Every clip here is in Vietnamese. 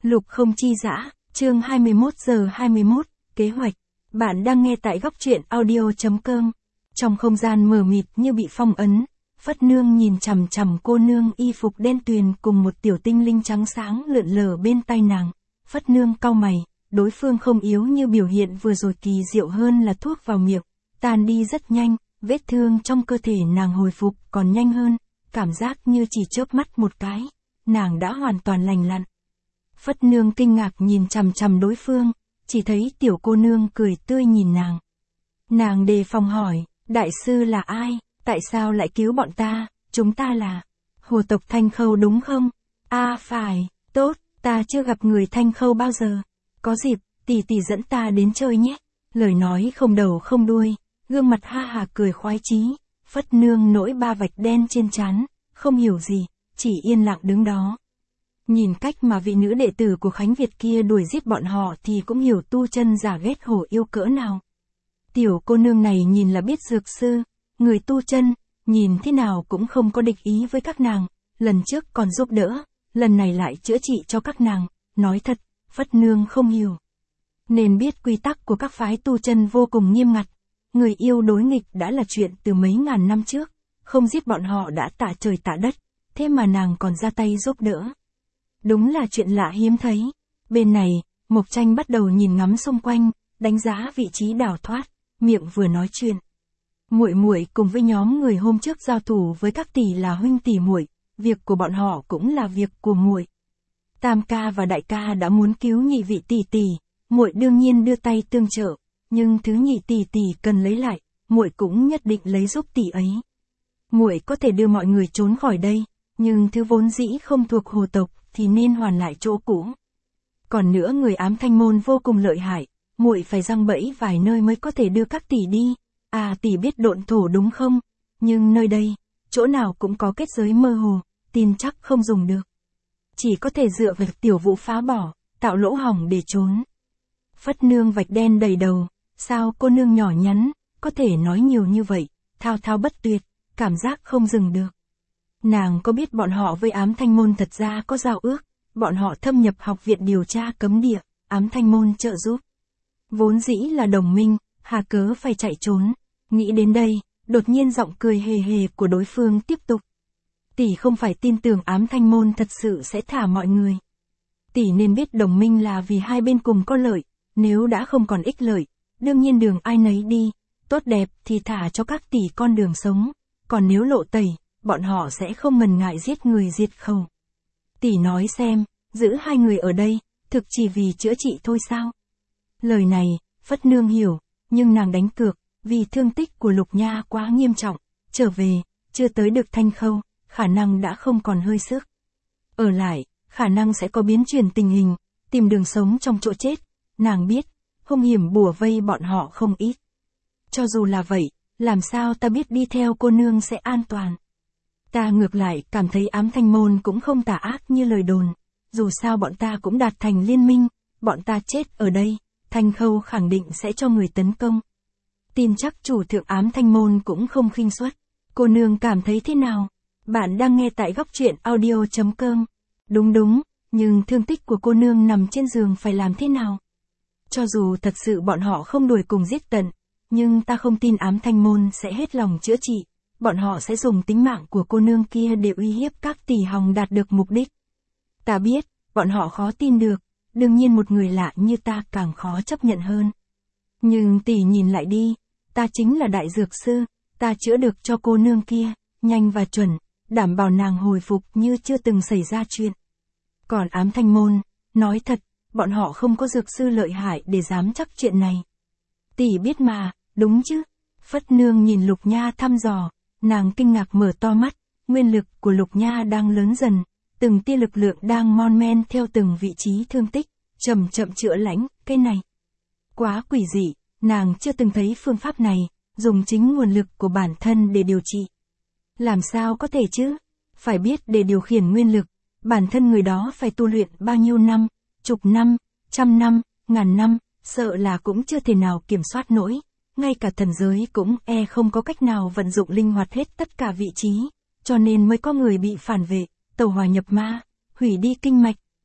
Lục không chi dã, chương 21 giờ 21, kế hoạch. Bạn đang nghe tại góc truyện audio.com. Trong không gian mờ mịt như bị phong ấn, Phất Nương nhìn chằm chằm cô nương y phục đen tuyền cùng một tiểu tinh linh trắng sáng lượn lờ bên tai nàng. Phất Nương cau mày, đối phương không yếu như biểu hiện vừa rồi, kỳ diệu hơn là thuốc vào miệng, tan đi rất nhanh, vết thương trong cơ thể nàng hồi phục còn nhanh hơn, cảm giác như chỉ chớp mắt một cái, nàng đã hoàn toàn lành lặn. Phất Nương kinh ngạc nhìn chằm chằm đối phương, chỉ thấy tiểu cô nương cười tươi nhìn nàng. Nàng đề phòng hỏi, đại sư là ai, tại sao lại cứu bọn ta, chúng ta là hồ tộc Thanh Khâu đúng không? Phải, tốt, ta chưa gặp người Thanh Khâu bao giờ. Có dịp, tỷ tỷ dẫn ta đến chơi nhé. Lời nói không đầu không đuôi, gương mặt ha hà cười khoái chí. Phất Nương nỗi ba vạch đen trên trán, không hiểu gì, chỉ yên lặng đứng đó. Nhìn cách mà vị nữ đệ tử của Khánh Việt kia đuổi giết bọn họ thì cũng hiểu tu chân giả ghét hổ yêu cỡ nào. Tiểu cô nương này nhìn là biết dược sư, người tu chân, nhìn thế nào cũng không có địch ý với các nàng, lần trước còn giúp đỡ, lần này lại chữa trị cho các nàng, nói thật, Phất Nương không hiểu. Nên biết quy tắc của các phái tu chân vô cùng nghiêm ngặt, người yêu đối nghịch đã là chuyện từ mấy ngàn năm trước, không giết bọn họ đã tạ trời tạ đất, thế mà nàng còn ra tay giúp đỡ. Đúng là chuyện lạ hiếm thấy. Bên này, Mộc Tranh bắt đầu nhìn ngắm xung quanh, đánh giá vị trí đào thoát, miệng vừa nói chuyện. Muội muội cùng với nhóm người hôm trước giao thủ với các tỷ là huynh tỷ muội, việc của bọn họ cũng là việc của muội. Tam ca và đại ca đã muốn cứu nhị vị tỷ tỷ, muội đương nhiên đưa tay tương trợ, nhưng thứ nhị tỷ tỷ cần lấy lại, muội cũng nhất định lấy giúp tỷ ấy. Muội có thể đưa mọi người trốn khỏi đây, nhưng thứ vốn dĩ không thuộc hồ tộc thì nên hoàn lại chỗ cũ. Còn nữa, người ám thanh môn vô cùng lợi hại, muội phải giăng bẫy vài nơi mới có thể đưa các tỷ đi. Tỷ biết độn thổ đúng không? Nhưng nơi đây, chỗ nào cũng có kết giới mơ hồ, tin chắc không dùng được. Chỉ có thể dựa vào tiểu vũ phá bỏ, tạo lỗ hổng để trốn. Phất Nương vạch đen đầy đầu, sao cô nương nhỏ nhắn, có thể nói nhiều như vậy, thao thao bất tuyệt, cảm giác không dừng được. Nàng có biết bọn họ với ám thanh môn thật ra có giao ước, bọn họ thâm nhập học viện điều tra cấm địa, ám thanh môn trợ giúp. Vốn dĩ là đồng minh, hà cớ phải chạy trốn. Nghĩ đến đây, đột nhiên giọng cười hề hề của đối phương tiếp tục. Tỷ không phải tin tưởng ám thanh môn thật sự sẽ thả mọi người. Tỷ nên biết đồng minh là vì hai bên cùng có lợi, nếu đã không còn ích lợi, đương nhiên đường ai nấy đi, tốt đẹp thì thả cho các tỷ con đường sống, còn nếu lộ tẩy, bọn họ sẽ không ngần ngại giết người diệt khẩu. Tỷ nói xem, giữ hai người ở đây, thực chỉ vì chữa trị thôi sao? Lời này, Phất Nương hiểu, nhưng nàng đánh cược, vì thương tích của Lục Nha quá nghiêm trọng, trở về, chưa tới được Thanh Khâu, khả năng đã không còn hơi sức. Ở lại, khả năng sẽ có biến chuyển tình hình, tìm đường sống trong chỗ chết, nàng biết, hung hiểm bủa vây bọn họ không ít. Cho dù là vậy, làm sao ta biết đi theo cô nương sẽ an toàn? Ta ngược lại cảm thấy ám thanh môn cũng không tà ác như lời đồn, dù sao bọn ta cũng đạt thành liên minh, bọn ta chết ở đây, Thanh Khâu khẳng định sẽ cho người tấn công. Tin chắc chủ thượng ám thanh môn cũng không khinh suất. Cô nương cảm thấy thế nào? Bạn đang nghe tại góc truyện audio.com. Đúng, nhưng thương tích của cô nương nằm trên giường phải làm thế nào? Cho dù thật sự bọn họ không đuổi cùng giết tận, nhưng ta không tin ám thanh môn sẽ hết lòng chữa trị. Bọn họ sẽ dùng tính mạng của cô nương kia để uy hiếp các tỷ hòng đạt được mục đích. Ta biết, bọn họ khó tin được, đương nhiên một người lạ như ta càng khó chấp nhận hơn. Nhưng tỷ nhìn lại đi, ta chính là đại dược sư, ta chữa được cho cô nương kia, nhanh và chuẩn, đảm bảo nàng hồi phục như chưa từng xảy ra chuyện. Còn ám thanh môn, nói thật, bọn họ không có dược sư lợi hại để dám chắc chuyện này. Tỷ biết mà, đúng chứ? Phất Nương nhìn Lục Nha thăm dò, nàng kinh ngạc mở to mắt, nguyên lực của Lục Nha đang lớn dần, từng tia lực lượng đang mon men theo từng vị trí thương tích, chậm chậm chữa lành, cái này. Quá quỷ dị, nàng chưa từng thấy phương pháp này, dùng chính nguồn lực của bản thân để điều trị. Làm sao có thể chứ? Phải biết để điều khiển nguyên lực, bản thân người đó phải tu luyện bao nhiêu năm, chục năm, trăm năm, ngàn năm, sợ là cũng chưa thể nào kiểm soát nổi. Ngay cả thần giới cũng không có cách nào vận dụng linh hoạt hết tất cả vị trí, cho nên mới có người bị phản vệ, tẩu hỏa nhập ma, hủy đi kinh mạch.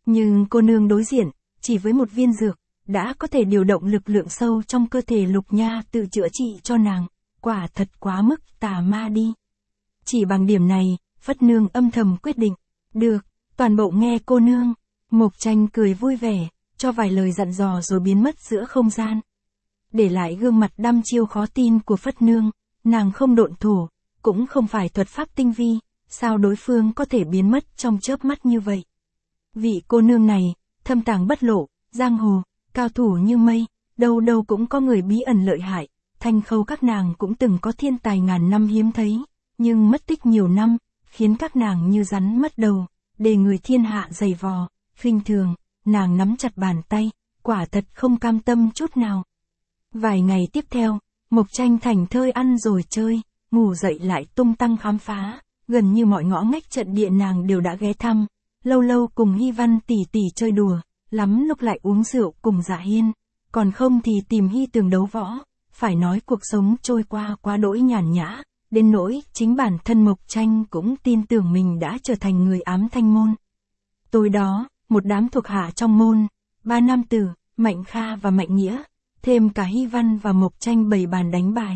Nhưng cô nương đối diện, chỉ với một viên dược, đã có thể điều động lực lượng sâu trong cơ thể Lục Nha tự chữa trị cho nàng, quả thật quá mức tà ma đi. Chỉ bằng điểm này, Phất Nương âm thầm quyết định, được, toàn bộ nghe cô nương. Mộc Tranh cười vui vẻ, cho vài lời dặn dò rồi biến mất giữa không gian. Để lại gương mặt đăm chiêu khó tin của Phất Nương, nàng không độn thổ, cũng không phải thuật pháp tinh vi, sao đối phương có thể biến mất trong chớp mắt như vậy. Vị cô nương này, thâm tàng bất lộ, giang hồ, cao thủ như mây, đâu đâu cũng có người bí ẩn lợi hại, Thanh Khâu các nàng cũng từng có thiên tài ngàn năm hiếm thấy, nhưng mất tích nhiều năm, khiến các nàng như rắn mất đầu, để người thiên hạ giày vò, khinh thường, nàng nắm chặt bàn tay, quả thật không cam tâm chút nào. Vài ngày tiếp theo, Mộc Tranh thảnh thơi ăn rồi chơi, ngủ dậy lại tung tăng khám phá, gần như mọi ngõ ngách trận địa nàng đều đã ghé thăm, lâu lâu cùng Hy Văn tỷ tỷ chơi đùa, lắm lúc lại uống rượu cùng Dạ Hiên, còn không thì tìm Hy Tường đấu võ, phải nói cuộc sống trôi qua quá đỗi nhàn nhã, đến nỗi chính bản thân Mộc Tranh cũng tin tưởng mình đã trở thành người ám thanh môn. Tối đó, một đám thuộc hạ trong môn, 3 nam tử, Mạnh Kha và Mạnh Nghĩa, thêm cả Hy Văn và Mộc Tranh bày bàn đánh bài.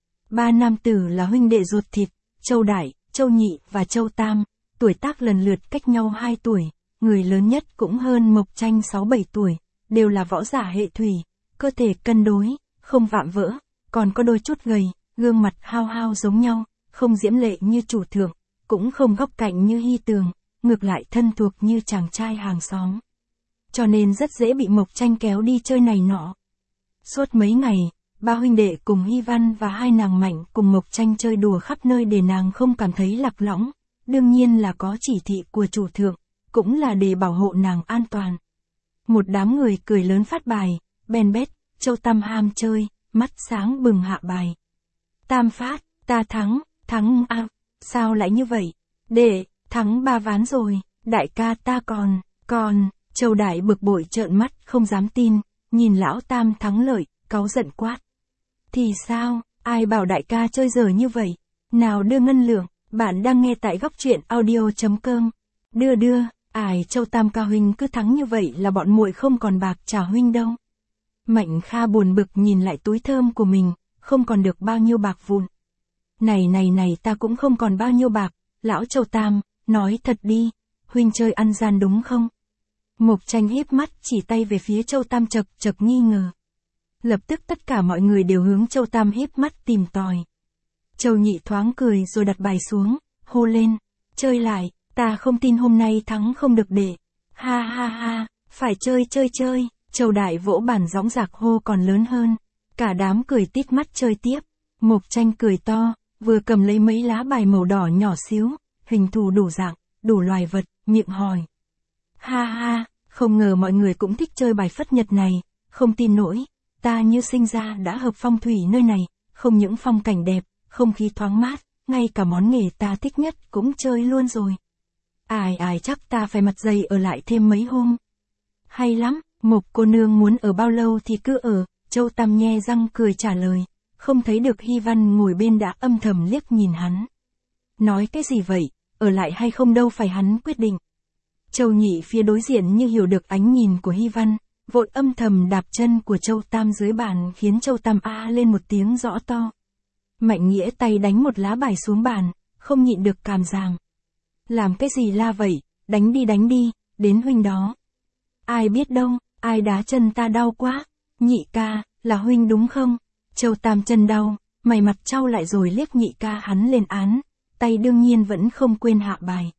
3 nam tử là huynh đệ ruột thịt, Châu Đại, Châu Nhị và Châu Tam, tuổi tác lần lượt cách nhau 2 tuổi, người lớn nhất cũng hơn Mộc Tranh 6-7 tuổi, đều là võ giả hệ thủy, cơ thể cân đối, không vạm vỡ, còn có đôi chút gầy, gương mặt hao hao giống nhau, không diễm lệ như chủ thượng, cũng không góc cạnh như Hy Tường, ngược lại thân thuộc như chàng trai hàng xóm. Cho nên rất dễ bị Mộc Tranh kéo đi chơi này nọ. Suốt mấy ngày, 3 huynh đệ cùng Hy Văn và 2 nàng Mạnh cùng Mộc Tranh chơi đùa khắp nơi để nàng không cảm thấy lạc lõng, đương nhiên là có chỉ thị của chủ thượng, cũng là để bảo hộ nàng an toàn. Một đám người cười lớn phát bài, bèn bét, Châu Tam ham chơi, mắt sáng bừng hạ bài. Tam phát, ta thắng à, sao lại như vậy? Đệ, thắng 3 ván rồi, đại ca ta còn, Châu Đại bực bội trợn mắt không dám tin, nhìn lão Tam thắng lợi, cáu giận quát. Thì sao, ai bảo đại ca chơi dở như vậy? Nào đưa ngân lượng, bạn đang nghe tại góc truyện audio.com. Đưa, ai Châu Tam ca huynh cứ thắng như vậy là bọn muội không còn bạc trả huynh đâu. Mạnh Kha buồn bực nhìn lại túi thơm của mình, không còn được bao nhiêu bạc vụn. Này ta cũng không còn bao nhiêu bạc, lão Châu Tam, nói thật đi, huynh chơi ăn gian đúng không? Mộc Tranh híp mắt chỉ tay về phía Châu Tam chật nghi ngờ. Lập tức tất cả mọi người đều hướng Châu Tam híp mắt tìm tòi. Châu Nhị thoáng cười rồi đặt bài xuống, hô lên, chơi lại, ta không tin hôm nay thắng không được để. Ha, phải chơi. Châu Đại vỗ bàn dõng dạc hô còn lớn hơn. Cả đám cười tít mắt chơi tiếp. Mộc Tranh cười to, vừa cầm lấy mấy lá bài màu đỏ nhỏ xíu, hình thù đủ dạng, đủ loài vật, miệng hỏi. Ha, không ngờ mọi người cũng thích chơi bài phất nhật này, không tin nổi, ta như sinh ra đã hợp phong thủy nơi này, không những phong cảnh đẹp, không khí thoáng mát, ngay cả món nghề ta thích nhất cũng chơi luôn rồi. Ai chắc ta phải mặt dày ở lại thêm mấy hôm. Hay lắm, Mộc cô nương muốn ở bao lâu thì cứ ở, Châu Tam nhe răng cười trả lời, không thấy được Hy Văn ngồi bên đã âm thầm liếc nhìn hắn. Nói cái gì vậy, ở lại hay không đâu phải hắn quyết định. Châu Nhị phía đối diện như hiểu được ánh nhìn của Hy Văn, vội âm thầm đạp chân của Châu Tam dưới bàn khiến Châu Tam a lên một tiếng rõ to. Mạnh Nghĩa tay đánh một lá bài xuống bàn, không nhịn được càm ràm. Làm cái gì la vậy, đánh đi, đến huynh đó. Ai biết đâu, ai đá chân ta đau quá. Nhị ca, là huynh đúng không? Châu Tam chân đau, mày mặt trao lại rồi liếc nhị ca hắn lên án, tay đương nhiên vẫn không quên hạ bài.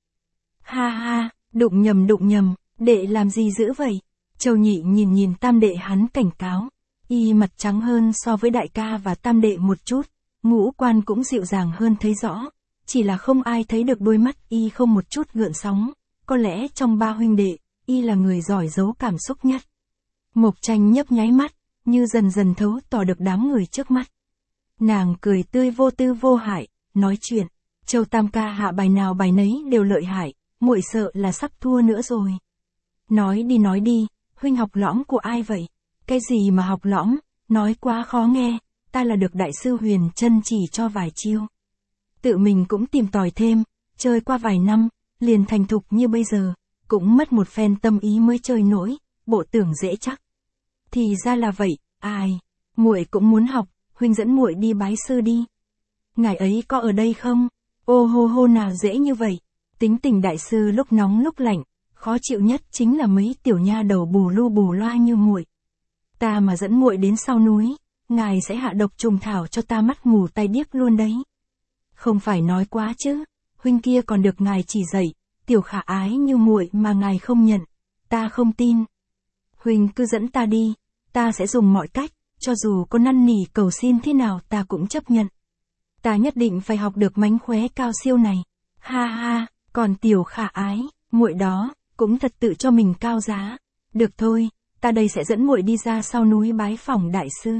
Ha, đụng nhầm, đệ làm gì dữ vậy? Châu Nhị nhìn tam đệ hắn cảnh cáo, y mặt trắng hơn so với đại ca và tam đệ một chút, ngũ quan cũng dịu dàng hơn thấy rõ, chỉ là không ai thấy được đôi mắt y không một chút gợn sóng, có lẽ trong 3 huynh đệ, y là người giỏi giấu cảm xúc nhất. Mộc Tranh nhấp nháy mắt, như dần thấu tỏ được đám người trước mắt. Nàng cười tươi vô tư vô hại, nói chuyện, Châu Tam ca hạ bài nào bài nấy đều lợi hại, muội sợ là sắp thua nữa rồi. Nói đi, huynh học lõm của ai vậy? Cái gì mà học lõm, nói quá khó nghe, ta là được đại sư Huyền Trân chỉ cho vài chiêu. Tự mình cũng tìm tòi thêm, chơi qua vài năm, liền thành thục như bây giờ, cũng mất một phen tâm ý mới chơi nổi, bộ tưởng dễ chắc. Thì ra là vậy, ai, muội cũng muốn học, huynh dẫn muội đi bái sư đi. Ngài ấy có ở đây không? Ô hô hô nào dễ như vậy. Tính tình đại sư lúc nóng lúc lạnh, khó chịu nhất chính là mấy tiểu nha đầu bù lu bù loa như muội. Ta mà dẫn muội đến sau núi, ngài sẽ hạ độc trùng thảo cho ta mắt mù tay điếc luôn đấy. Không phải nói quá chứ, huynh kia còn được ngài chỉ dạy, tiểu khả ái như muội mà ngài không nhận, ta không tin. Huynh cứ dẫn ta đi, ta sẽ dùng mọi cách, cho dù có năn nỉ cầu xin thế nào ta cũng chấp nhận. Ta nhất định phải học được mánh khóe cao siêu này. Ha ha, còn tiểu khả ái, muội đó, cũng thật tự cho mình cao giá. Được thôi, ta đây sẽ dẫn muội đi ra sau núi bái phỏng đại sư.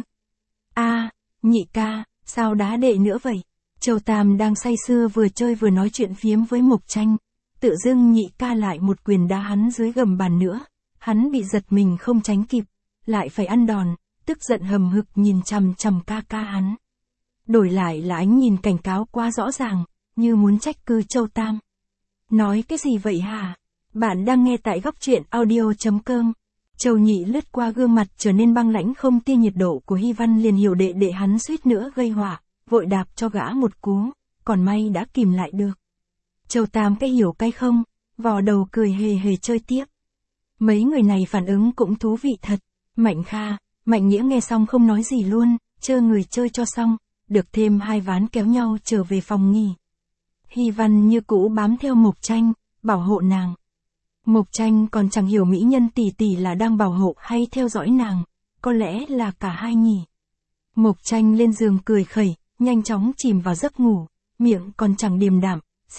A, nhị ca, sao đá đệ nữa vậy? Châu Tam đang say sưa vừa chơi vừa nói chuyện phiếm với Mộc Tranh. Tự dưng nhị ca lại một quyền đá hắn dưới gầm bàn nữa. Hắn bị giật mình không tránh kịp, lại phải ăn đòn, tức giận hầm hực nhìn chằm chằm ca ca hắn. Đổi lại là ánh nhìn cảnh cáo quá rõ ràng, như muốn trách cứ Châu Tam. Nói cái gì vậy hả? Bạn đang nghe tại góc truyện audio.com. Châu Nhị lướt qua gương mặt trở nên băng lãnh không tia nhiệt độ của Hy Văn liền hiểu đệ hắn suýt nữa gây họa, vội đạp cho gã một cú, còn may đã kìm lại được. Châu Tam cái hiểu cái không, vò đầu cười hề hề chơi tiếp. Mấy người này phản ứng cũng thú vị thật. Mạnh Kha, Mạnh Nghĩa nghe xong không nói gì luôn, chơ người chơi cho xong, được thêm 2 ván kéo nhau trở về phòng nghỉ. Hy Văn như cũ bám theo Mộc Tranh, bảo hộ nàng. Mộc Tranh còn chẳng hiểu mỹ nhân tỷ tỷ là đang bảo hộ hay theo dõi nàng, có lẽ là cả hai nhỉ. Mộc Tranh lên giường cười khẩy, nhanh chóng chìm vào giấc ngủ, miệng còn chẳng điềm đạm,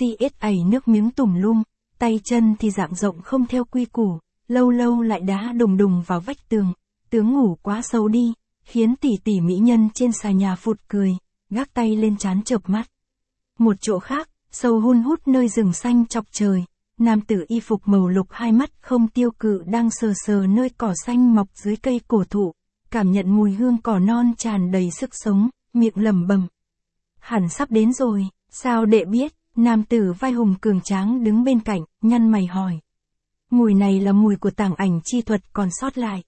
ẩy nước miếng tùm lum, tay chân thì dạng rộng không theo quy củ, lâu lâu lại đá đùng đùng vào vách tường, tướng ngủ quá sâu đi, khiến tỷ tỷ mỹ nhân trên xà nhà phụt cười, gác tay lên trán chợp mắt. Một chỗ khác, sâu hun hút nơi rừng xanh chọc trời, nam tử y phục màu lục hai mắt không tiêu cự đang sờ sờ nơi cỏ xanh mọc dưới cây cổ thụ, cảm nhận mùi hương cỏ non tràn đầy sức sống, miệng lẩm bẩm. Hẳn sắp đến rồi, sao đệ biết? Nam tử vai hùng cường tráng đứng bên cạnh, nhăn mày hỏi. Mùi này là mùi của tàng ảnh chi thuật còn sót lại.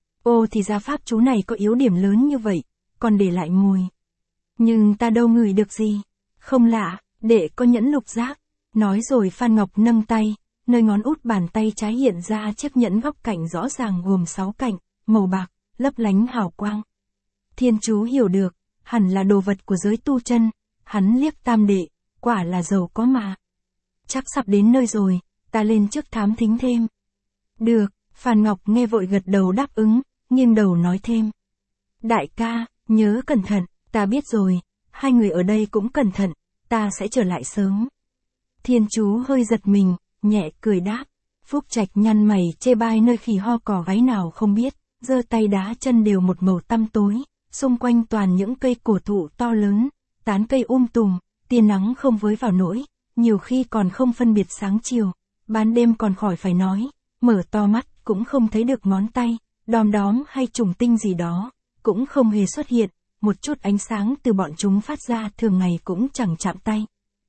Ô thì ra pháp chú này có yếu điểm lớn như vậy, còn để lại mùi. Nhưng ta đâu ngửi được gì. Không lạ, đệ có nhẫn lục giác. Nói rồi Phan Ngọc nâng tay, nơi ngón út bàn tay trái hiện ra chiếc nhẫn góc cạnh rõ ràng gồm 6 cạnh, màu bạc, lấp lánh hào quang. Thiên chú hiểu được, hẳn là đồ vật của giới tu chân, hắn liếc Tam đệ, quả là giàu có mà. Chắc sắp đến nơi rồi, ta lên trước thám thính thêm. Được, Phan Ngọc nghe vội gật đầu đáp ứng, nghiêng đầu nói thêm. Đại ca, nhớ cẩn thận, ta biết rồi, hai người ở đây cũng cẩn thận, ta sẽ trở lại sớm. Thiên chú hơi giật mình, nhẹ cười đáp. Phúc Trạch nhăn mày chê bai nơi khỉ ho cỏ gáy nào không biết, giơ tay đá chân đều một màu tăm tối, xung quanh toàn những cây cổ thụ to lớn, tán cây tùm, tia nắng không với vào nỗi, nhiều khi còn không phân biệt sáng chiều, ban đêm còn khỏi phải nói, mở to mắt cũng không thấy được ngón tay, đom đóm hay trùng tinh gì đó, cũng không hề xuất hiện, một chút ánh sáng từ bọn chúng phát ra thường ngày cũng chẳng chạm tay.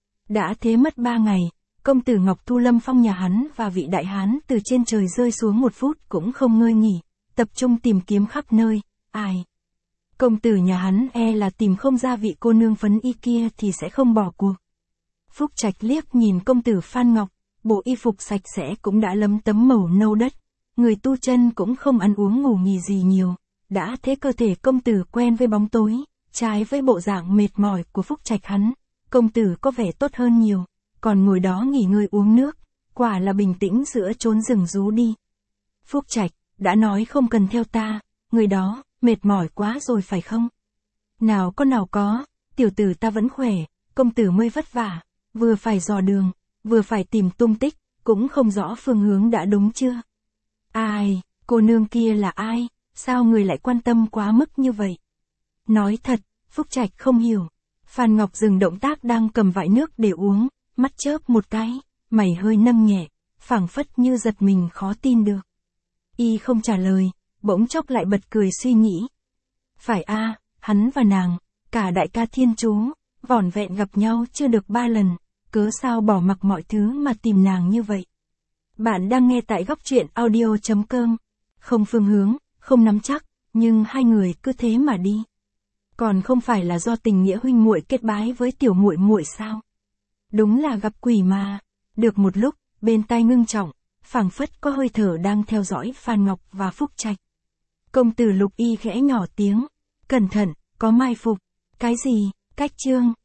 Đã thế mất 3 ngày, công tử Ngọc Thu Lâm phong nhà hắn và vị đại hán từ trên trời rơi xuống 1 phút cũng không ngơi nghỉ, tập trung tìm kiếm khắp nơi, ai. Công tử nhà hắn là tìm không ra vị cô nương phấn y kia thì sẽ không bỏ cuộc. Phúc Trạch liếc nhìn công tử Phan Ngọc, bộ y phục sạch sẽ cũng đã lấm tấm màu nâu đất, người tu chân cũng không ăn uống ngủ nghỉ gì nhiều, đã thế cơ thể công tử quen với bóng tối, trái với bộ dạng mệt mỏi của Phúc Trạch hắn, công tử có vẻ tốt hơn nhiều, còn ngồi đó nghỉ ngơi uống nước, quả là bình tĩnh giữa chốn rừng rú đi. Phúc Trạch, đã nói không cần theo ta, người đó, mệt mỏi quá rồi phải không? Nào có, tiểu tử ta vẫn khỏe, công tử mới vất vả, vừa phải dò đường, vừa phải tìm tung tích, cũng không rõ phương hướng đã đúng chưa? Ai, cô nương kia là ai, sao người lại quan tâm quá mức như vậy? Nói thật, Phúc Trạch không hiểu. Phan Ngọc dừng động tác đang cầm vại nước để uống, mắt chớp một cái, mày hơi nâng nhẹ, phảng phất như giật mình khó tin được. Y không trả lời, bỗng chốc lại bật cười suy nghĩ. Phải hắn và nàng, cả đại ca thiên chú, vỏn vẹn gặp nhau chưa được 3 lần, cớ sao bỏ mặc mọi thứ mà tìm nàng như vậy. Bạn đang nghe tại góc truyện audio.com. Không phương hướng, không nắm chắc, nhưng hai người cứ thế mà đi. Còn không phải là do tình nghĩa huynh muội kết bái với tiểu muội muội sao? Đúng là gặp quỷ mà. Được một lúc, bên tai ngưng trọng, phảng phất có hơi thở đang theo dõi Phan Ngọc và Phúc Trạch. Công tử Lục Y khẽ nhỏ tiếng, cẩn thận, có mai phục. Cái gì? Cách chương.